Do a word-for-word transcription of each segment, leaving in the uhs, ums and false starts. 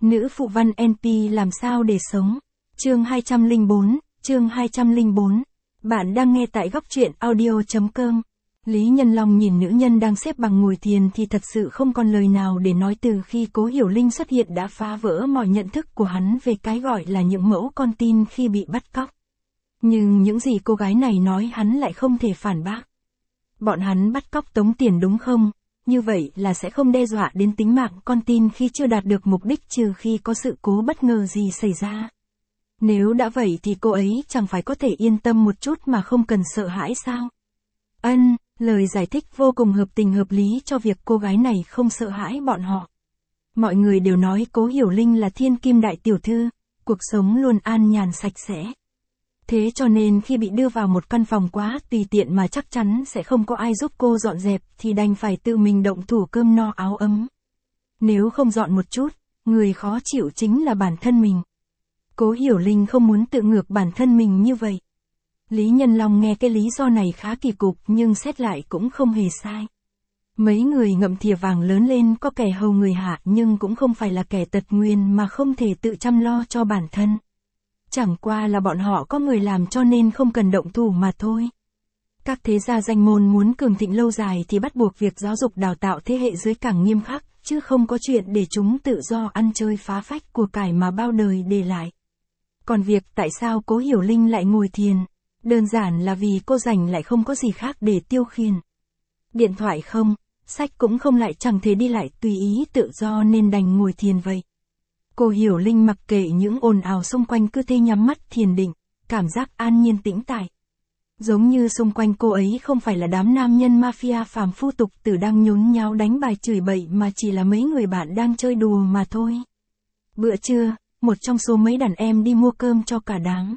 Nữ phụ văn en pê làm sao để sống? Chương hai trăm lẻ bốn, chương hai trăm lẻ bốn. Bạn đang nghe tại góc truyện audio chấm com. Lý Nhân Long nhìn nữ nhân đang xếp bằng ngồi thiền thì thật sự không còn lời nào để nói. Từ khi Cố Hiểu Linh xuất hiện đã phá vỡ mọi nhận thức của hắn về cái gọi là những mẫu con tin khi bị bắt cóc. Nhưng những gì cô gái này nói hắn lại không thể phản bác. Bọn hắn bắt cóc tống tiền đúng không? Như vậy là sẽ không đe dọa đến tính mạng con tin khi chưa đạt được mục đích, trừ khi có sự cố bất ngờ gì xảy ra. Nếu đã vậy thì cô ấy chẳng phải có thể yên tâm một chút mà không cần sợ hãi sao? Ân, lời giải thích vô cùng hợp tình hợp lý cho việc cô gái này không sợ hãi bọn họ. Mọi người đều nói Cố Hiểu Linh là thiên kim đại tiểu thư, cuộc sống luôn an nhàn sạch sẽ. Thế cho nên khi bị đưa vào một căn phòng quá tùy tiện mà chắc chắn sẽ không có ai giúp cô dọn dẹp thì đành phải tự mình động thủ cơm no áo ấm. Nếu không dọn một chút, người khó chịu chính là bản thân mình. Cố Hiểu Linh không muốn tự ngược bản thân mình như vậy. Lý Nhân Long nghe cái lý do này khá kỳ cục nhưng xét lại cũng không hề sai. Mấy người ngậm thìa vàng lớn lên có kẻ hầu người hạ nhưng cũng không phải là kẻ tật nguyền mà không thể tự chăm lo cho bản thân. Chẳng qua là bọn họ có người làm cho nên không cần động thủ mà thôi. Các thế gia danh môn muốn cường thịnh lâu dài thì bắt buộc việc giáo dục đào tạo thế hệ dưới càng nghiêm khắc, chứ không có chuyện để chúng tự do ăn chơi phá phách của cải mà bao đời để lại. Còn việc tại sao Cố Hiểu Linh lại ngồi thiền, đơn giản là vì cô rảnh lại không có gì khác để tiêu khiển. Điện thoại không, sách cũng không, lại chẳng thể đi lại tùy ý tự do nên đành ngồi thiền vậy. Cố Hiểu Linh mặc kệ những ồn ào xung quanh, cứ thế nhắm mắt thiền định, cảm giác an nhiên tĩnh tại. Giống như xung quanh cô ấy không phải là đám nam nhân mafia phàm phu tục tử đang nhốn nháo đánh bài chửi bậy mà chỉ là mấy người bạn đang chơi đùa mà thôi. Bữa trưa, một trong số mấy đàn em đi mua cơm cho cả đám.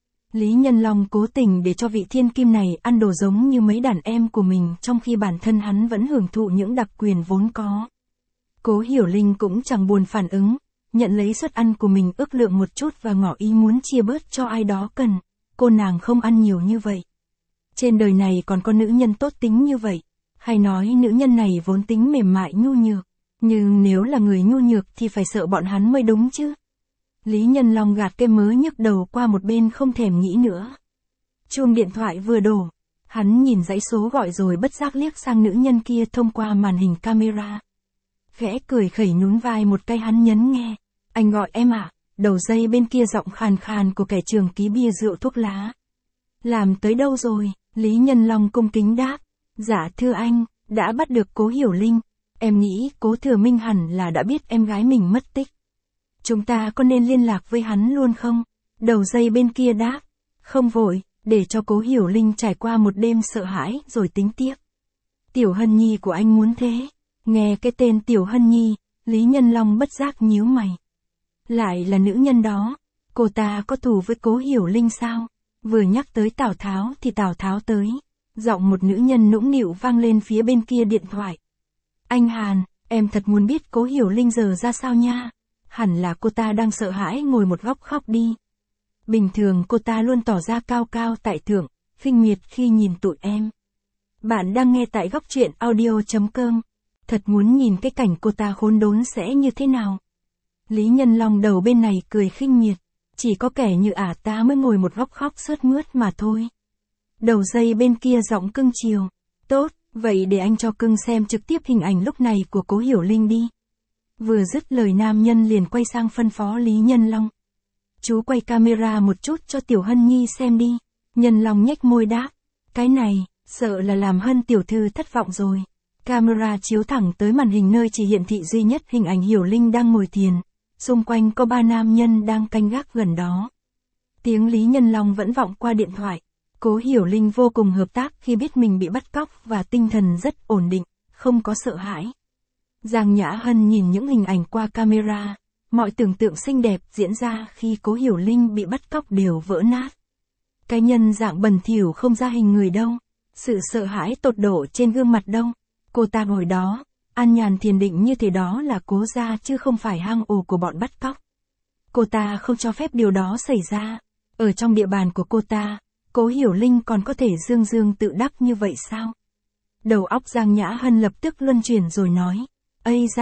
Lý Nhân Long cố tình để cho vị thiên kim này ăn đồ giống như mấy đàn em của mình trong khi bản thân hắn vẫn hưởng thụ những đặc quyền vốn có. Cố Hiểu Linh cũng chẳng buồn phản ứng, nhận lấy suất ăn của mình ước lượng một chút và ngỏ ý muốn chia bớt cho ai đó cần. Cô nàng không ăn nhiều như vậy. Trên đời này còn có nữ nhân tốt tính như vậy. Hay nói nữ nhân này vốn tính mềm mại nhu nhược. Nhưng nếu là người nhu nhược thì phải sợ bọn hắn mới đúng chứ. Lý Nhân Long gạt cái mớ nhức đầu qua một bên không thèm nghĩ nữa. Chuông điện thoại vừa đổ. Hắn nhìn dãy số gọi rồi bất giác liếc sang nữ nhân kia thông qua màn hình camera. Khẽ cười khẩy nhún vai một cái, hắn nhấn nghe. Anh gọi em ạ. À? Đầu dây bên kia giọng khàn khàn của kẻ trường ký bia rượu thuốc lá. Làm tới đâu rồi? Lý Nhân Long cung kính đáp. Dạ thưa anh, đã bắt được Cố Hiểu Linh. Em nghĩ Cố Thừa Minh hẳn là đã biết em gái mình mất tích. Chúng ta có nên liên lạc với hắn luôn không? Đầu dây bên kia đáp. Không vội, để cho Cố Hiểu Linh trải qua một đêm sợ hãi rồi tính tiếp. Tiểu Hân Nhi của anh muốn thế. Nghe cái tên Tiểu Hân Nhi, Lý Nhân Long bất giác nhíu mày. Lại là nữ nhân đó. Cô ta có thù với Cố Hiểu Linh sao? Vừa nhắc tới Tào Tháo thì Tào Tháo tới. Giọng một nữ nhân nũng nịu vang lên phía bên kia điện thoại. Anh Hàn, em thật muốn biết Cố Hiểu Linh giờ ra sao nha. Hẳn là cô ta đang sợ hãi ngồi một góc khóc đi. Bình thường cô ta luôn tỏ ra cao cao tại thượng, khinh miệt khi nhìn tụi em. Bạn đang nghe tại góc truyện audio chấm com. Thật muốn nhìn cái cảnh cô ta khốn đốn sẽ như thế nào. Lý Nhân Long đầu bên này cười khinh miệt. Chỉ có kẻ như ả ta mới ngồi một góc khóc sướt mướt mà thôi. Đầu dây bên kia giọng cưng chiều. Tốt, vậy để anh cho cưng xem trực tiếp hình ảnh lúc này của Cố Hiểu Linh đi. Vừa dứt lời nam nhân liền quay sang phân phó Lý Nhân Long. Chú quay camera một chút cho Tiểu Hân Nhi xem đi. Nhân Long nhếch môi đáp. Cái này, sợ là làm Hân tiểu thư thất vọng rồi. Camera chiếu thẳng tới màn hình nơi chỉ hiển thị duy nhất hình ảnh Hiểu Linh đang ngồi thiền. Xung quanh có ba nam nhân đang canh gác gần đó. Tiếng Lý Nhân Long vẫn vọng qua điện thoại. Cố Hiểu Linh vô cùng hợp tác khi biết mình bị bắt cóc và tinh thần rất ổn định, không có sợ hãi. Giang Nhã Hân nhìn những hình ảnh qua camera, mọi tưởng tượng xinh đẹp diễn ra khi Cố Hiểu Linh bị bắt cóc đều vỡ nát. Cái nhân dạng bẩn thỉu không ra hình người đâu, sự sợ hãi tột độ trên gương mặt đâu. Cô ta ngồi đó, an nhàn thiền định như thế, đó là Cố gia chứ không phải hang ổ của bọn bắt cóc. Cô ta không cho phép điều đó xảy ra. Ở trong địa bàn của cô ta, Cố Hiểu Linh còn có thể dương dương tự đắc như vậy sao? Đầu óc Giang Nhã Hân lập tức luân chuyển rồi nói. Ây da,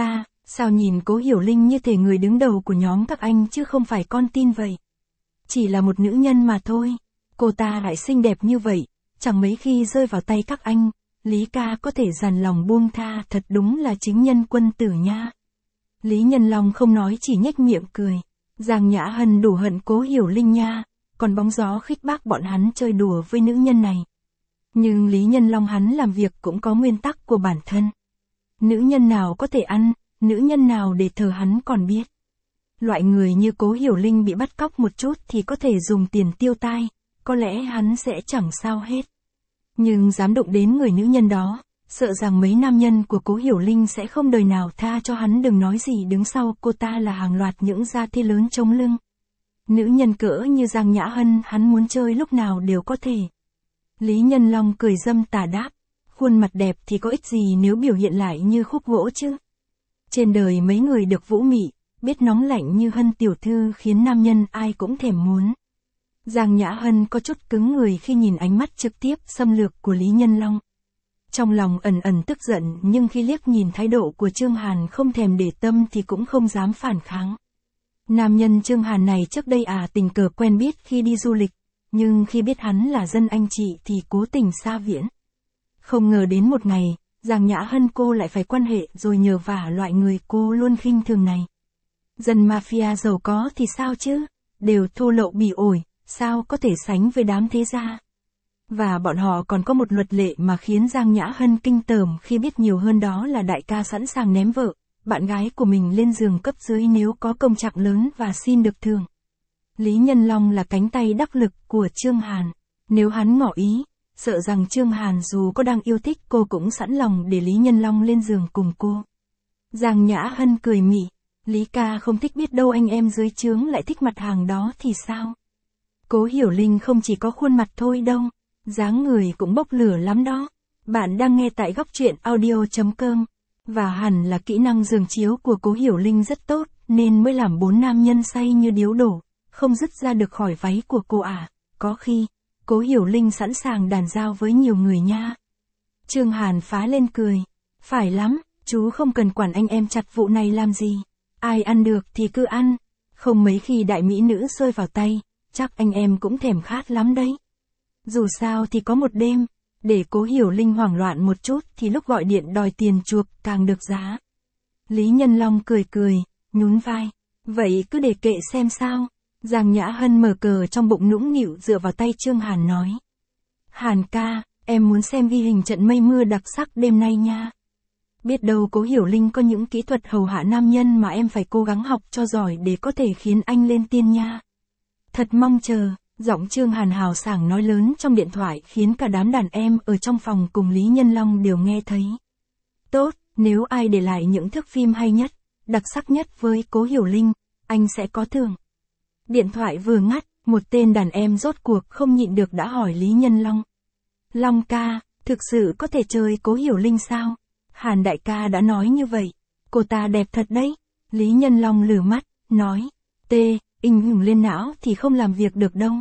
Sao nhìn Cố Hiểu Linh như thể người đứng đầu của nhóm các anh chứ không phải con tin vậy. Chỉ là một nữ nhân mà thôi. Cô ta lại xinh đẹp như vậy, chẳng mấy khi rơi vào tay các anh. Lý ca có thể dằn lòng buông tha, thật đúng là chính nhân quân tử nha. Lý Nhân Long không nói chỉ nhếch miệng cười. Giang Nhã Hân đủ hận Cố Hiểu Linh nha, còn bóng gió khích bác bọn hắn chơi đùa với nữ nhân này. Nhưng Lý Nhân Long hắn làm việc cũng có nguyên tắc của bản thân. Nữ nhân nào có thể ăn, nữ nhân nào để thờ hắn còn biết. Loại người như Cố Hiểu Linh bị bắt cóc một chút thì có thể dùng tiền tiêu tai, có lẽ hắn sẽ chẳng sao hết. Nhưng dám đụng đến người nữ nhân đó, sợ rằng mấy nam nhân của Cố Hiểu Linh sẽ không đời nào tha cho hắn, đừng nói gì đứng sau cô ta là hàng loạt những gia thế lớn chống lưng. Nữ nhân cỡ như Giang Nhã Hân hắn muốn chơi lúc nào đều có thể. Lý Nhân Long cười dâm tà đáp, khuôn mặt đẹp thì có ích gì nếu biểu hiện lại như khúc gỗ chứ. Trên đời mấy người được vũ mị, biết nóng lạnh như Hân tiểu thư khiến nam nhân ai cũng thèm muốn. Giang Nhã Hân có chút cứng người khi nhìn ánh mắt trực tiếp xâm lược của Lý Nhân Long. Trong lòng ẩn ẩn tức giận, nhưng khi liếc nhìn thái độ của Trương Hàn không thèm để tâm thì cũng không dám phản kháng. Nam nhân Trương Hàn này trước đây à tình cờ quen biết khi đi du lịch, nhưng khi biết hắn là dân anh chị thì cố tình xa viễn. Không ngờ đến một ngày, Giang Nhã Hân cô lại phải quan hệ rồi nhờ vả loại người cô luôn khinh thường này. Dân mafia giàu có thì sao chứ, đều thô lậu bỉ ổi, sao có thể sánh với đám thế gia. Và bọn họ còn có một luật lệ mà khiến Giang Nhã Hân kinh tởm khi biết nhiều hơn, đó là đại ca sẵn sàng ném vợ, bạn gái của mình lên giường cấp dưới nếu có công trạng lớn và xin được thưởng. Lý Nhân Long là cánh tay đắc lực của Trương Hàn. Nếu hắn ngỏ ý, sợ rằng Trương Hàn dù có đang yêu thích cô cũng sẵn lòng để Lý Nhân Long lên giường cùng cô. Giang Nhã Hân cười mỉa, Lý ca không thích biết đâu anh em dưới trướng lại thích mặt hàng đó thì sao? Cố Hiểu Linh không chỉ có khuôn mặt thôi đâu, dáng người cũng bốc lửa lắm đó. Bạn đang nghe tại góc truyện audio chấm com. Và hẳn là kỹ năng giường chiếu của Cố Hiểu Linh rất tốt, nên mới làm bốn nam nhân say như điếu đổ, không dứt ra được khỏi váy của cô à. Có khi, Cố Hiểu Linh sẵn sàng đàn giao với nhiều người nha. Trương Hàn phá lên cười. Phải lắm, chú không cần quản anh em chặt vụ này làm gì. Ai ăn được thì cứ ăn. Không mấy khi đại mỹ nữ rơi vào tay, chắc anh em cũng thèm khát lắm đấy. Dù sao thì có một đêm, để Cố Hiểu Linh hoảng loạn một chút thì lúc gọi điện đòi tiền chuộc càng được giá. Lý Nhân Long cười cười, nhún vai. Vậy cứ để kệ xem sao. Giang Nhã Hân mở cờ trong bụng nũng nịu dựa vào tay Trương Hàn nói. Hàn ca, em muốn xem ghi hình trận mây mưa đặc sắc đêm nay nha. Biết đâu Cố Hiểu Linh có những kỹ thuật hầu hạ nam nhân mà em phải cố gắng học cho giỏi để có thể khiến anh lên tiên nha. Thật mong chờ. Giọng Trương Hàn hào sảng nói lớn trong điện thoại khiến cả đám đàn em ở trong phòng cùng Lý Nhân Long đều nghe thấy. Tốt, nếu ai để lại những thước phim hay nhất, đặc sắc nhất với Cố Hiểu Linh, anh sẽ có thưởng. Điện thoại vừa ngắt, một tên đàn em rốt cuộc không nhịn được đã hỏi Lý Nhân Long. Long ca, thực sự có thể chơi Cố Hiểu Linh sao? Hàn đại ca đã nói như vậy. Cô ta đẹp thật đấy. Lý Nhân Long lử mắt, nói. Tê, in hưởng lên não thì không làm việc được đâu.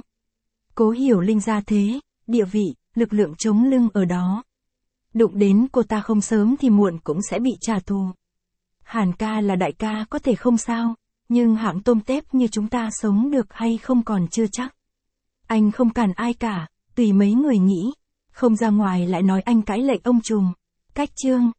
Cố Hiểu Linh ra thế, địa vị, lực lượng chống lưng ở đó. Đụng đến cô ta không sớm thì muộn cũng sẽ bị trả thù. Hàn ca là đại ca có thể không sao, nhưng hạng tôm tép như chúng ta sống được hay không còn chưa chắc. Anh không cản ai cả, tùy mấy người nghĩ. Không ra ngoài lại nói anh cãi lệnh ông trùm. Cách chương.